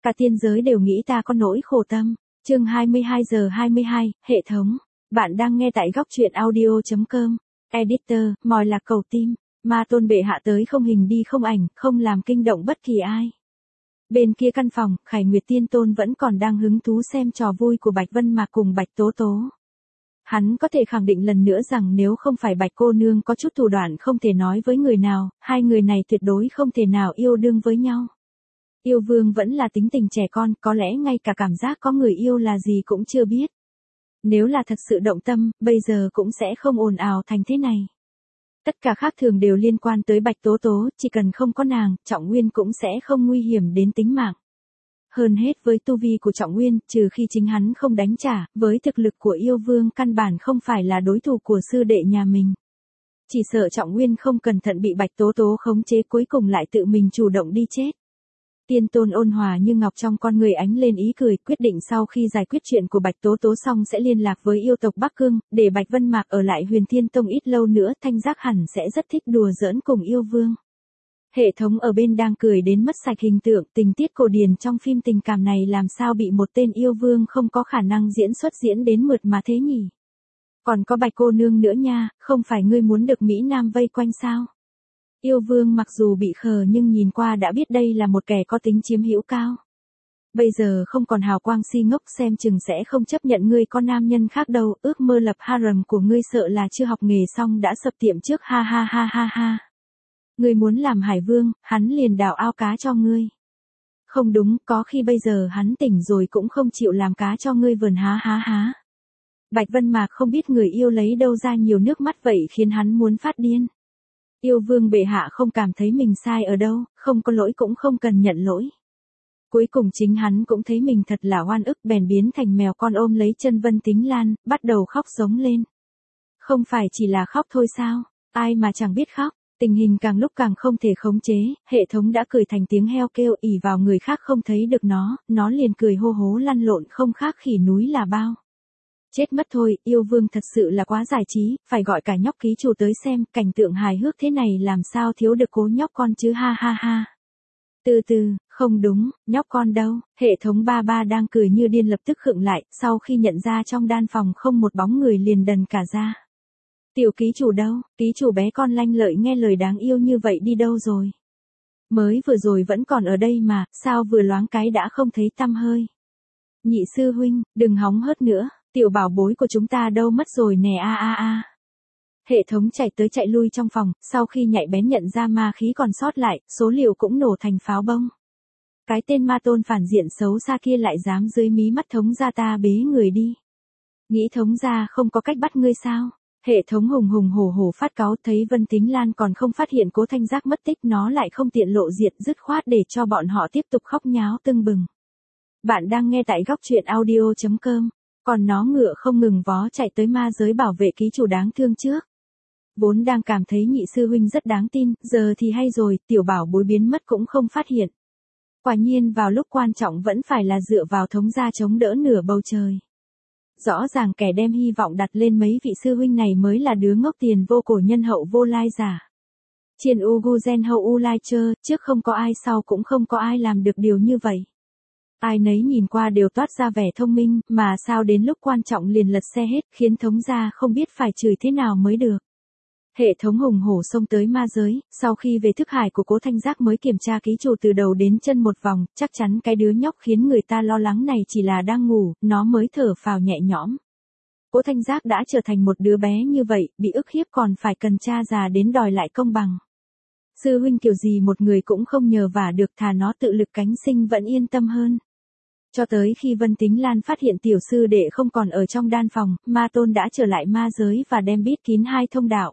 Cả tiên giới đều nghĩ ta có nỗi khổ tâm. Chương 22 giờ 22, hệ thống. Bạn đang nghe tại góc truyện audio.com. Editor, mòi lạc cầu tim. Ma Tôn bệ hạ tới không hình đi không ảnh, không làm kinh động bất kỳ ai. Bên kia căn phòng, Khải Nguyệt Tiên Tôn vẫn còn đang hứng thú xem trò vui của Bạch Vân Mạc cùng Bạch Tố Tố. Hắn có thể khẳng định lần nữa rằng nếu không phải Bạch cô nương có chút thủ đoạn không thể nói với người nào, hai người này tuyệt đối không thể nào yêu đương với nhau. Yêu vương vẫn là tính tình trẻ con, có lẽ ngay cả cảm giác có người yêu là gì cũng chưa biết. Nếu là thật sự động tâm, bây giờ cũng sẽ không ồn ào thành thế này. Tất cả khác thường đều liên quan tới Bạch Tố Tố, chỉ cần không có nàng, Trọng Nguyên cũng sẽ không nguy hiểm đến tính mạng. Hơn hết với tu vi của Trọng Nguyên, trừ khi chính hắn không đánh trả, với thực lực của yêu vương căn bản không phải là đối thủ của sư đệ nhà mình. Chỉ sợ Trọng Nguyên không cẩn thận bị Bạch Tố Tố khống chế cuối cùng lại tự mình chủ động đi chết. Tiên Tôn ôn hòa như ngọc trong con người ánh lên ý cười, quyết định sau khi giải quyết chuyện của Bạch Tố Tố xong sẽ liên lạc với yêu tộc Bắc Cương, để Bạch Vân Mạc ở lại Huyền Thiên Tông ít lâu nữa, Thanh Giác hẳn sẽ rất thích đùa giỡn cùng yêu vương. Hệ thống ở bên đang cười đến mất sạch hình tượng, tình tiết cổ điển trong phim tình cảm này làm sao bị một tên yêu vương không có khả năng diễn xuất diễn đến mượt mà thế nhỉ? Còn có Bạch cô nương nữa nha, không phải ngươi muốn được Mỹ Nam vây quanh sao? Yêu vương mặc dù bị khờ nhưng nhìn qua đã biết đây là một kẻ có tính chiếm hữu cao. Bây giờ không còn hào quang si ngốc, xem chừng sẽ không chấp nhận ngươi có nam nhân khác đâu, ước mơ lập harem của ngươi sợ là chưa học nghề xong đã sập tiệm trước, ha ha ha ha ha. Ngươi muốn làm hải vương, hắn liền đào ao cá cho ngươi. Không đúng, có khi bây giờ hắn tỉnh rồi cũng không chịu làm cá cho ngươi vườn, há há há. Bạch Vân Mạc không biết người yêu lấy đâu ra nhiều nước mắt vậy khiến hắn muốn phát điên. Yêu vương bệ hạ không cảm thấy mình sai ở đâu, không có lỗi cũng không cần nhận lỗi. Cuối cùng chính hắn cũng thấy mình thật là oan ức, bèn biến thành mèo con ôm lấy chân Vân Tính Lan, bắt đầu khóc giống lên. Không phải chỉ là khóc thôi sao, ai mà chẳng biết khóc, tình hình càng lúc càng không thể khống chế, hệ thống đã cười thành tiếng heo kêu, ỉ vào người khác không thấy được nó liền cười hô hố lăn lộn không khác khỉ núi là bao. Chết mất thôi, yêu vương thật sự là quá giải trí, phải gọi cả nhóc ký chủ tới xem, cảnh tượng hài hước thế này làm sao thiếu được cố nhóc con chứ, ha ha ha. Từ từ, không đúng, nhóc con đâu, hệ thống ba ba đang cười như điên lập tức khựng lại, sau khi nhận ra trong đan phòng không một bóng người liền đần cả ra. Tiểu ký chủ đâu, ký chủ bé con lanh lợi nghe lời đáng yêu như vậy đi đâu rồi? Mới vừa rồi vẫn còn ở đây mà, sao vừa loáng cái đã không thấy tăm hơi? Nhị sư huynh, đừng hóng hớt nữa. Tiểu bảo bối của chúng ta đâu mất rồi nè, a a a. Hệ thống chạy tới chạy lui trong phòng, sau khi nhạy bén nhận ra ma khí còn sót lại, số liệu cũng nổ thành pháo bông. Cái tên ma tôn phản diện xấu xa kia lại dám dưới mí mắt thống gia ta bế người đi. Nghĩ thống gia không có cách bắt ngươi sao? Hệ thống hùng hùng hổ hổ phát cáu, thấy Vân Tính Lan còn không phát hiện Cố Thanh Giác mất tích, nó lại không tiện lộ diện, dứt khoát để cho bọn họ tiếp tục khóc nháo tưng bừng. Bạn đang nghe tại góc truyện audio.com. Còn nó ngựa không ngừng vó chạy tới ma giới bảo vệ ký chủ đáng thương trước. Vốn đang cảm thấy nhị sư huynh rất đáng tin, giờ thì hay rồi, tiểu bảo bối biến mất cũng không phát hiện. Quả nhiên vào lúc quan trọng vẫn phải là dựa vào thống gia chống đỡ nửa bầu trời. Rõ ràng kẻ đem hy vọng đặt lên mấy vị sư huynh này mới là đứa ngốc tiền vô cổ nhân hậu vô lai giả. Chiền u gu gen hậu u lai chơ, trước không có ai sau cũng không có ai làm được điều như vậy. Ai nấy nhìn qua đều toát ra vẻ thông minh, mà sao đến lúc quan trọng liền lật xe hết, khiến thống gia không biết phải chửi thế nào mới được. Hệ thống hùng hổ xông tới ma giới, sau khi về thức hải của Cố Thanh Giác mới kiểm tra ký chủ từ đầu đến chân một vòng, chắc chắn cái đứa nhóc khiến người ta lo lắng này chỉ là đang ngủ, nó mới thở phào nhẹ nhõm. Cố Thanh Giác đã trở thành một đứa bé như vậy, bị ức hiếp còn phải cần cha già đến đòi lại công bằng. Sư huynh kiểu gì một người cũng không nhờ vả được, thà nó tự lực cánh sinh vẫn yên tâm hơn. Cho tới khi Vân Tính Lan phát hiện tiểu sư đệ không còn ở trong đan phòng, ma tôn đã trở lại ma giới và đem bít kín hai thông đạo.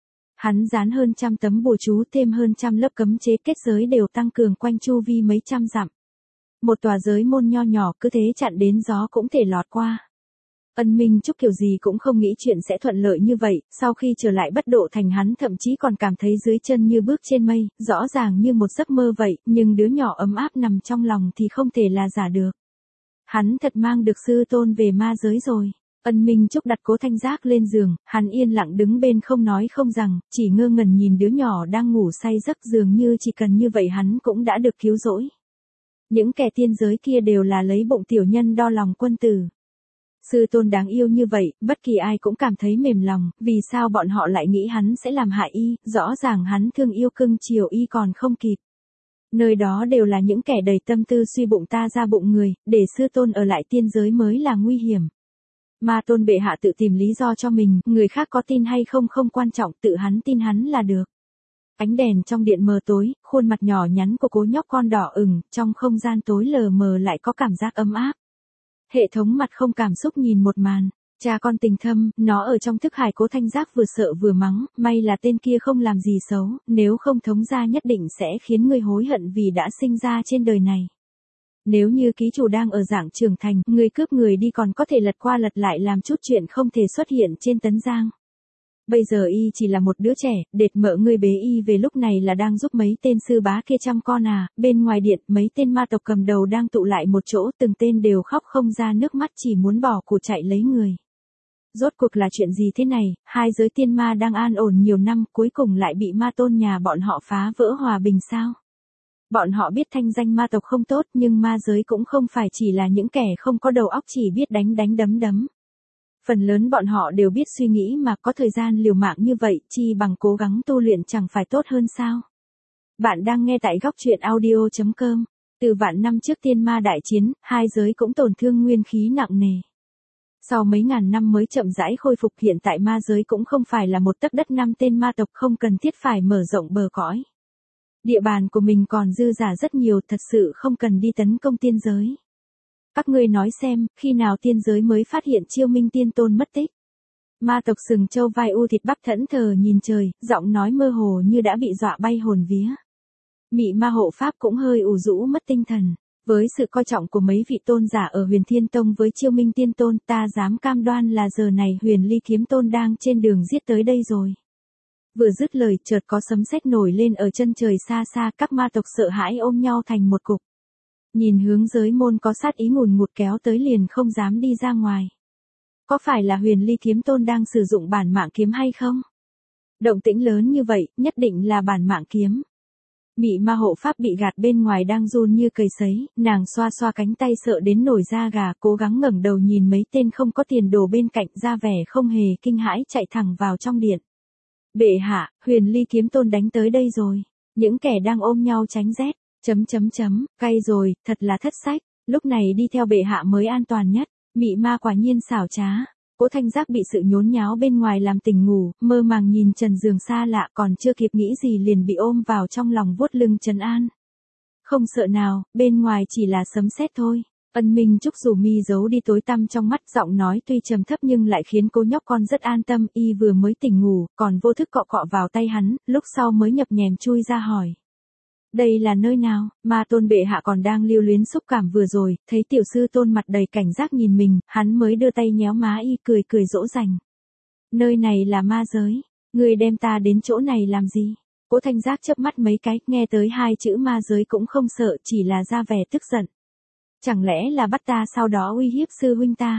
Hắn dán hơn 100 tấm bùa chú, thêm hơn 100 lớp cấm chế kết giới đều tăng cường quanh chu vi mấy trăm dặm. Một tòa giới môn nho nhỏ cứ thế chặn đến gió cũng thể lọt qua. Ân Minh Trúc kiểu gì cũng không nghĩ chuyện sẽ thuận lợi như vậy, sau khi trở lại Bất Độ Thành hắn thậm chí còn cảm thấy dưới chân như bước trên mây, rõ ràng như một giấc mơ vậy, nhưng đứa nhỏ ấm áp nằm trong lòng thì không thể là giả được. Hắn thật mang được sư tôn về ma giới rồi. Ân Minh Trúc đặt Cố Thanh Giác lên giường, hắn yên lặng đứng bên không nói không rằng, chỉ ngơ ngẩn nhìn đứa nhỏ đang ngủ say giấc, dường như chỉ cần như vậy hắn cũng đã được cứu rỗi. Những kẻ tiên giới kia đều là lấy bụng tiểu nhân đo lòng quân tử. Sư tôn đáng yêu như vậy, bất kỳ ai cũng cảm thấy mềm lòng, vì sao bọn họ lại nghĩ hắn sẽ làm hại y, rõ ràng hắn thương yêu cưng chiều y còn không kịp. Nơi đó đều là những kẻ đầy tâm tư suy bụng ta ra bụng người, để sư tôn ở lại tiên giới mới là nguy hiểm. Ma tôn bệ hạ tự tìm lý do cho mình, người khác có tin hay không không quan trọng, tự hắn tin hắn là được. Ánh đèn trong điện mờ tối, khuôn mặt nhỏ nhắn của cô nhóc con đỏ ửng, trong không gian tối lờ mờ lại có cảm giác ấm áp. Hệ thống mặt không cảm xúc nhìn một màn, cha con tình thâm, nó ở trong thức hải Cố Thanh Giác vừa sợ vừa mắng, may là tên kia không làm gì xấu, nếu không thống gia nhất định sẽ khiến người hối hận vì đã sinh ra trên đời này. Nếu như ký chủ đang ở dạng trưởng thành, người cướp người đi còn có thể lật qua lật lại làm chút chuyện không thể xuất hiện trên tấn giang. Bây giờ y chỉ là một đứa trẻ, đệt mợ ngươi bế y về lúc này là đang giúp mấy tên sư bá kia chăm con à, bên ngoài điện mấy tên ma tộc cầm đầu đang tụ lại một chỗ, từng tên đều khóc không ra nước mắt chỉ muốn bỏ cuộc chạy lấy người. Rốt cuộc là chuyện gì thế này, hai giới tiên ma đang an ổn nhiều năm cuối cùng lại bị ma tôn nhà bọn họ phá vỡ hòa bình sao? Bọn họ biết thanh danh ma tộc không tốt nhưng ma giới cũng không phải chỉ là những kẻ không có đầu óc chỉ biết đánh đấm đấm. Phần lớn bọn họ đều biết suy nghĩ mà có thời gian liều mạng như vậy, chi bằng cố gắng tu luyện chẳng phải tốt hơn sao. Bạn đang nghe tại góc truyện audio.com. Từ vạn năm trước tiên ma đại chiến, hai giới cũng tổn thương nguyên khí nặng nề. Sau mấy ngàn năm mới chậm rãi khôi phục hiện tại ma giới cũng không phải là một tấc đất năm tên ma tộc không cần thiết phải mở rộng bờ cõi. Địa bàn của mình còn dư giả rất nhiều thật sự không cần đi tấn công tiên giới. Các ngươi nói xem, khi nào tiên giới mới phát hiện Chiêu Minh tiên tôn mất tích? Ma tộc sừng châu vai u thịt bắp thẫn thờ nhìn trời, giọng nói mơ hồ như đã bị dọa bay hồn vía. Mị ma hộ pháp cũng hơi ủ rũ mất tinh thần. Với sự coi trọng của mấy vị tôn giả ở Huyền Thiên Tông với Chiêu Minh tiên tôn, ta dám cam đoan là giờ này Huyền Ly kiếm tôn đang trên đường giết tới đây rồi. Vừa dứt lời chợt có sấm sét nổi lên ở chân trời xa xa, các ma tộc sợ hãi ôm nhau thành một cục. Nhìn hướng giới môn có sát ý ngùn ngụt kéo tới liền không dám đi ra ngoài. Có phải là Huyền Ly kiếm tôn đang sử dụng bản mạng kiếm hay không? Động tĩnh lớn như vậy, nhất định là bản mạng kiếm. Mị ma hộ pháp bị gạt bên ngoài đang run như cầy sấy, nàng xoa xoa cánh tay sợ đến nổi da gà, cố gắng ngẩng đầu nhìn mấy tên không có tiền đồ bên cạnh, ra vẻ không hề kinh hãi chạy thẳng vào trong điện. Bệ hạ, Huyền Ly kiếm tôn đánh tới đây rồi. Những kẻ đang ôm nhau tránh rét. Cay rồi, thật là thất sách, lúc này đi theo bệ hạ mới an toàn nhất. Mị ma quả nhiên xảo trá. Cố Thanh Giác bị sự nhốn nháo bên ngoài làm tỉnh ngủ, mơ màng nhìn trần giường xa lạ còn chưa kịp nghĩ gì liền bị ôm vào trong lòng vuốt lưng trấn an. Không sợ nào, bên ngoài chỉ là sấm sét thôi. Ân Minh Trúc rủ mi giấu đi tối tăm trong mắt, giọng nói tuy trầm thấp nhưng lại khiến cô nhóc con rất an tâm, y vừa mới tỉnh ngủ, còn vô thức cọ cọ vào tay hắn, lúc sau mới nhập nhèm chui ra hỏi. Đây là nơi nào? Ma tôn bệ hạ còn đang lưu luyến xúc cảm vừa rồi, thấy tiểu sư tôn mặt đầy cảnh giác nhìn mình, hắn mới đưa tay nhéo má y cười cười dỗ dành. Nơi này là ma giới, người đem ta đến chỗ này làm gì? Cố Thanh Giác chớp mắt mấy cái, nghe tới hai chữ ma giới cũng không sợ, chỉ là ra vẻ tức giận. Chẳng lẽ là bắt ta sau đó uy hiếp sư huynh ta?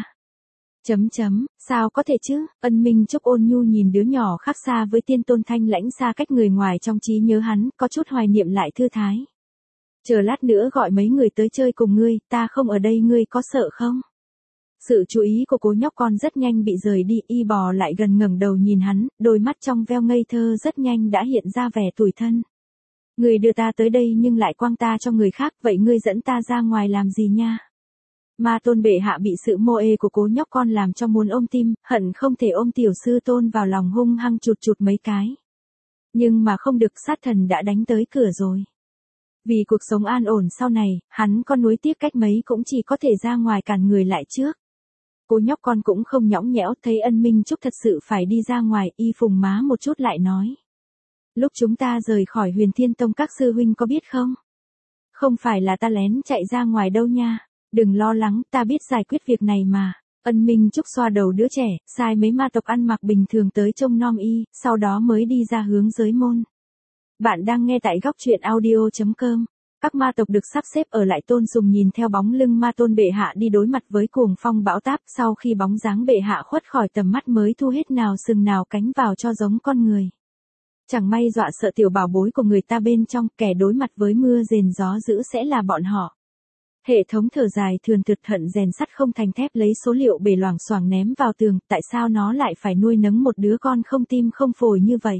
Sao có thể chứ? Ân Minh Trúc ôn nhu nhìn đứa nhỏ khác xa với tiên tôn thanh lãnh xa cách người ngoài trong trí nhớ hắn, có chút hoài niệm lại thư thái. Chờ lát nữa gọi mấy người tới chơi cùng ngươi, ta không ở đây ngươi có sợ không? Sự chú ý của cô nhóc con rất nhanh bị rời đi, y bò lại gần ngẩng đầu nhìn hắn, đôi mắt trong veo ngây thơ rất nhanh đã hiện ra vẻ tủi thân. Ngươi đưa ta tới đây nhưng lại quăng ta cho người khác, vậy ngươi dẫn ta ra ngoài làm gì nha? Ma tôn bệ hạ bị sự mô ê của cố nhóc con làm cho muốn ôm tim, hận không thể ôm tiểu sư tôn vào lòng hung hăng chụt chụt mấy cái. Nhưng mà không được, sát thần đã đánh tới cửa rồi. Vì cuộc sống an ổn sau này, hắn có nuối tiếc cách mấy cũng chỉ có thể ra ngoài cản người lại trước. Cô nhóc con cũng không nhõng nhẽo, thấy Ân Minh Trúc thật sự phải đi ra ngoài, y phùng má một chút lại nói. Lúc chúng ta rời khỏi Huyền Thiên Tông các sư huynh có biết không? Không phải là ta lén chạy ra ngoài đâu nha. Đừng lo lắng, ta biết giải quyết việc này mà. Ân Minh Trúc xoa đầu đứa trẻ, sai mấy ma tộc ăn mặc bình thường tới trông nom y, sau đó mới đi ra hướng giới môn. Bạn đang nghe tại góc truyện audio.com. Các ma tộc được sắp xếp ở lại tôn sùng nhìn theo bóng lưng ma tôn bệ hạ đi đối mặt với cuồng phong bão táp, sau khi bóng dáng bệ hạ khuất khỏi tầm mắt mới thu hết nào sừng nào cánh vào cho giống con người. Chẳng may dọa sợ tiểu bảo bối của người ta bên trong, kẻ đối mặt với mưa rền gió dữ sẽ là bọn họ. Hệ thống thở dài thườn thượt hận rèn sắt không thành thép lấy số liệu bể loảng xoảng ném vào tường, tại sao nó lại phải nuôi nấng một đứa con không tim không phổi như vậy?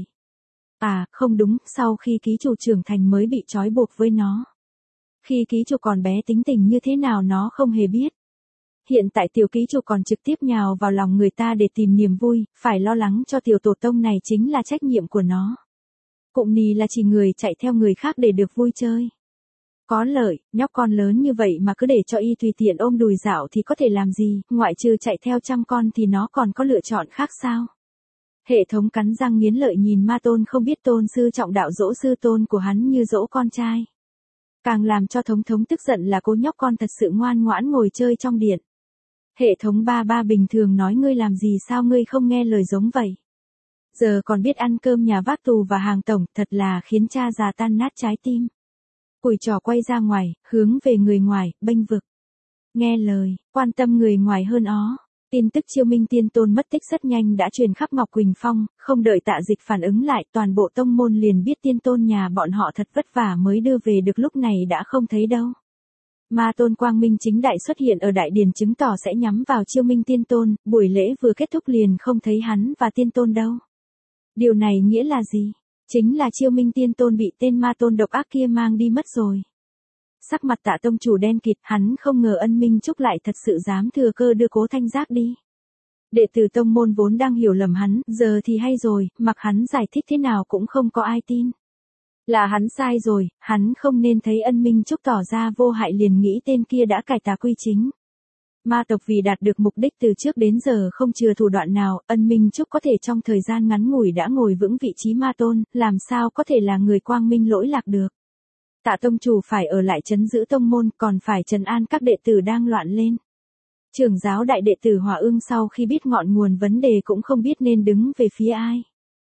À, không đúng, sau khi ký chủ trưởng thành mới bị trói buộc với nó. Khi ký chủ còn bé tính tình như thế nào nó không hề biết. Hiện tại tiểu ký chủ còn trực tiếp nhào vào lòng người ta để tìm niềm vui, phải lo lắng cho tiểu tổ tông này chính là trách nhiệm của nó. Cụm nì là chỉ người chạy theo người khác để được vui chơi. Có lợi, nhóc con lớn như vậy mà cứ để cho y tùy tiện ôm đùi dạo thì có thể làm gì, ngoại trừ chạy theo chăm con thì nó còn có lựa chọn khác sao? Hệ thống cắn răng nghiến lợi nhìn Ma Tôn không biết tôn sư trọng đạo dỗ sư tôn của hắn như dỗ con trai. Càng làm cho thống thống tức giận là cô nhóc con thật sự ngoan ngoãn ngồi chơi trong điện. Hệ thống ba ba bình thường nói ngươi làm gì sao ngươi không nghe lời giống vậy. Giờ còn biết ăn cơm nhà vác tù và hàng tổng, thật là khiến cha già tan nát trái tim. Cùi trò quay ra ngoài, hướng về người ngoài, bênh vực. Nghe lời, quan tâm người ngoài hơn ó. Tin tức Chiêu Minh Tiên Tôn mất tích rất nhanh đã truyền khắp Ngọc Quỳnh Phong, không đợi Tạ Dịch phản ứng lại, toàn bộ tông môn liền biết Tiên Tôn nhà bọn họ thật vất vả mới đưa về được, lúc này đã không thấy đâu. Ma Tôn quang minh chính đại xuất hiện ở đại điển chứng tỏ sẽ nhắm vào Chiêu Minh Tiên Tôn, buổi lễ vừa kết thúc liền không thấy hắn và Tiên Tôn đâu. Điều này nghĩa là gì? Chính là Chiêu Minh Tiên Tôn bị tên Ma Tôn độc ác kia mang đi mất rồi. Sắc mặt Tạ tông chủ đen kịt, hắn không ngờ Ân Minh Trúc lại thật sự dám thừa cơ đưa Cố Thanh Giác đi. Đệ tử tông môn vốn đang hiểu lầm hắn, giờ thì hay rồi, mặc hắn giải thích thế nào cũng không có ai tin. Là hắn sai rồi, hắn không nên thấy Ân Minh Trúc tỏ ra vô hại liền nghĩ tên kia đã cải tà quy chính. Ma tộc vì đạt được mục đích từ trước đến giờ không chừa thủ đoạn nào, Ân Minh Trúc có thể trong thời gian ngắn ngủi đã ngồi vững vị trí Ma Tôn, làm sao có thể là người quang minh lỗi lạc được. Tạ tông chủ phải ở lại trấn giữ tông môn, còn phải trấn an các đệ tử đang loạn lên. Trưởng giáo đại đệ tử Hòa Ưng sau khi biết ngọn nguồn vấn đề cũng không biết nên đứng về phía ai.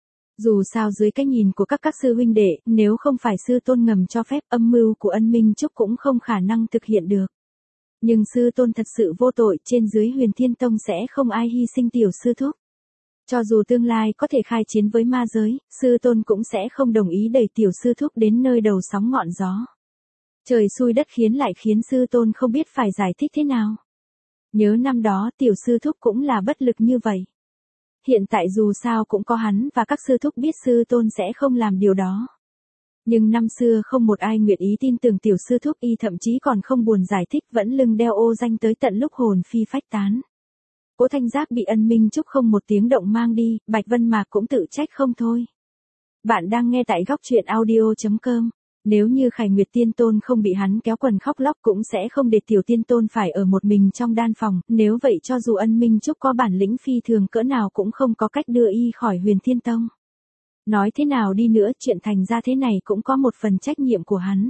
Dù sao dưới cái nhìn của các sư huynh đệ, nếu không phải sư tôn ngầm cho phép, âm mưu của Ân Minh Trúc cũng không khả năng thực hiện được. Nhưng sư tôn thật sự vô tội, trên dưới Huyền Thiên Tông sẽ không ai hy sinh tiểu sư thúc. Cho dù tương lai có thể khai chiến với ma giới, sư tôn cũng sẽ không đồng ý đẩy tiểu sư thúc đến nơi đầu sóng ngọn gió. Trời xui đất khiến lại khiến sư tôn không biết phải giải thích thế nào. Nhớ năm đó tiểu sư thúc cũng là bất lực như vậy. Hiện tại dù sao cũng có hắn và các sư thúc biết sư tôn sẽ không làm điều đó. Nhưng năm xưa không một ai nguyện ý tin tưởng tiểu sư thúc, y thậm chí còn không buồn giải thích, vẫn lưng đeo ô danh tới tận lúc hồn phi phách tán. Cố Thanh Giác bị Ân Minh Trúc không một tiếng động mang đi, Bạch Vân Mạc cũng tự trách không thôi. Bạn đang nghe tại góc truyện audio.com. Nếu như Khải Nguyệt Tiên Tôn không bị hắn kéo quần khóc lóc cũng sẽ không để tiểu Tiên Tôn phải ở một mình trong đan phòng, nếu vậy cho dù Ân Minh Trúc có bản lĩnh phi thường cỡ nào cũng không có cách đưa y khỏi Huyền Thiên Tông. Nói thế nào đi nữa, chuyện thành ra thế này cũng có một phần trách nhiệm của hắn.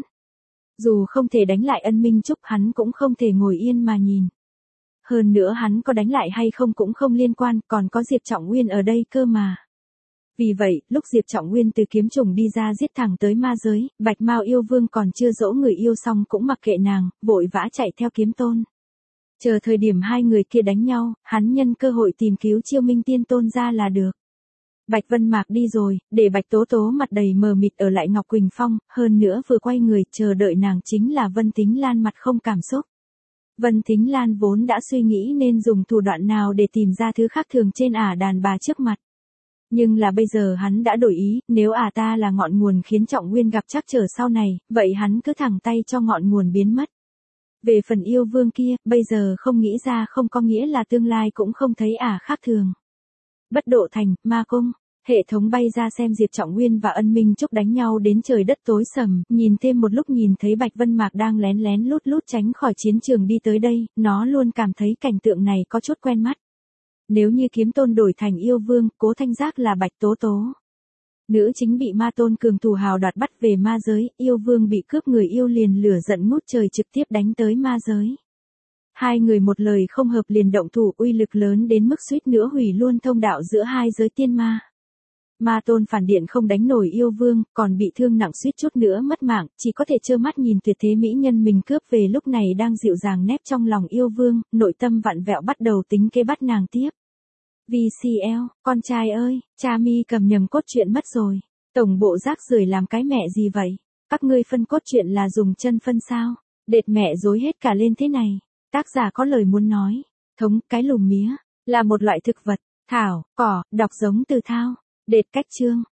Dù không thể đánh lại Ân Minh Trúc, hắn cũng không thể ngồi yên mà nhìn. Hơn nữa hắn có đánh lại hay không cũng không liên quan, còn có Diệp Trọng Nguyên ở đây cơ mà. Vì vậy, lúc Diệp Trọng Nguyên từ kiếm trùng đi ra giết thẳng tới ma giới, Bạch Mao yêu vương còn chưa dỗ người yêu xong cũng mặc kệ nàng, vội vã chạy theo kiếm tôn. Chờ thời điểm hai người kia đánh nhau, hắn nhân cơ hội tìm cứu Chiêu Minh Tiên Tôn ra là được. Bạch Vân Mạc đi rồi, để Bạch Tố Tố mặt đầy mờ mịt ở lại Ngọc Quỳnh Phong, hơn nữa vừa quay người chờ đợi nàng chính là Vân Tính Lan mặt không cảm xúc. Vân Tính Lan vốn đã suy nghĩ nên dùng thủ đoạn nào để tìm ra thứ khác thường trên ả đàn bà trước mặt. Nhưng là bây giờ hắn đã đổi ý, nếu ả ta là ngọn nguồn khiến Trọng Nguyên gặp trắc trở sau này, vậy hắn cứ thẳng tay cho ngọn nguồn biến mất. Về phần yêu vương kia, bây giờ không nghĩ ra không có nghĩa là tương lai cũng không thấy ả khác thường. Bất Độ Thành, Ma Cung, hệ thống bay ra xem Diệp Trọng Nguyên và Ân Minh Trúc đánh nhau đến trời đất tối sầm, nhìn thêm một lúc nhìn thấy Bạch Vân Mạc đang lén lén lút lút tránh khỏi chiến trường đi tới đây, nó luôn cảm thấy cảnh tượng này có chút quen mắt. Nếu như kiếm tôn đổi thành yêu vương, Cố Thanh Giác là Bạch Tố Tố. Nữ chính bị ma tôn cường thủ hào đoạt bắt về ma giới, yêu vương bị cướp người yêu liền lửa giận ngút trời trực tiếp đánh tới ma giới. Hai người một lời không hợp liền động thủ, uy lực lớn đến mức suýt nữa hủy luôn thông đạo giữa hai giới tiên ma. Ma tôn phản điện không đánh nổi yêu vương, còn bị thương nặng suýt chút nữa mất mạng, chỉ có thể trơ mắt nhìn tuyệt thế mỹ nhân mình cướp về lúc này đang dịu dàng nép trong lòng yêu vương, nội tâm vặn vẹo bắt đầu tính kế bắt nàng tiếp. VCL, con trai ơi, cha mi cầm nhầm cốt truyện mất rồi. Tổng bộ rác rưởi làm cái mẹ gì vậy? Các ngươi phân cốt truyện là dùng chân phân sao? Đệt mẹ rối hết cả lên thế này. Tác giả có lời muốn nói. Thống, cái lùm mía, là một loại thực vật, thảo, cỏ, đọc giống từ thao. Đệt cách chương.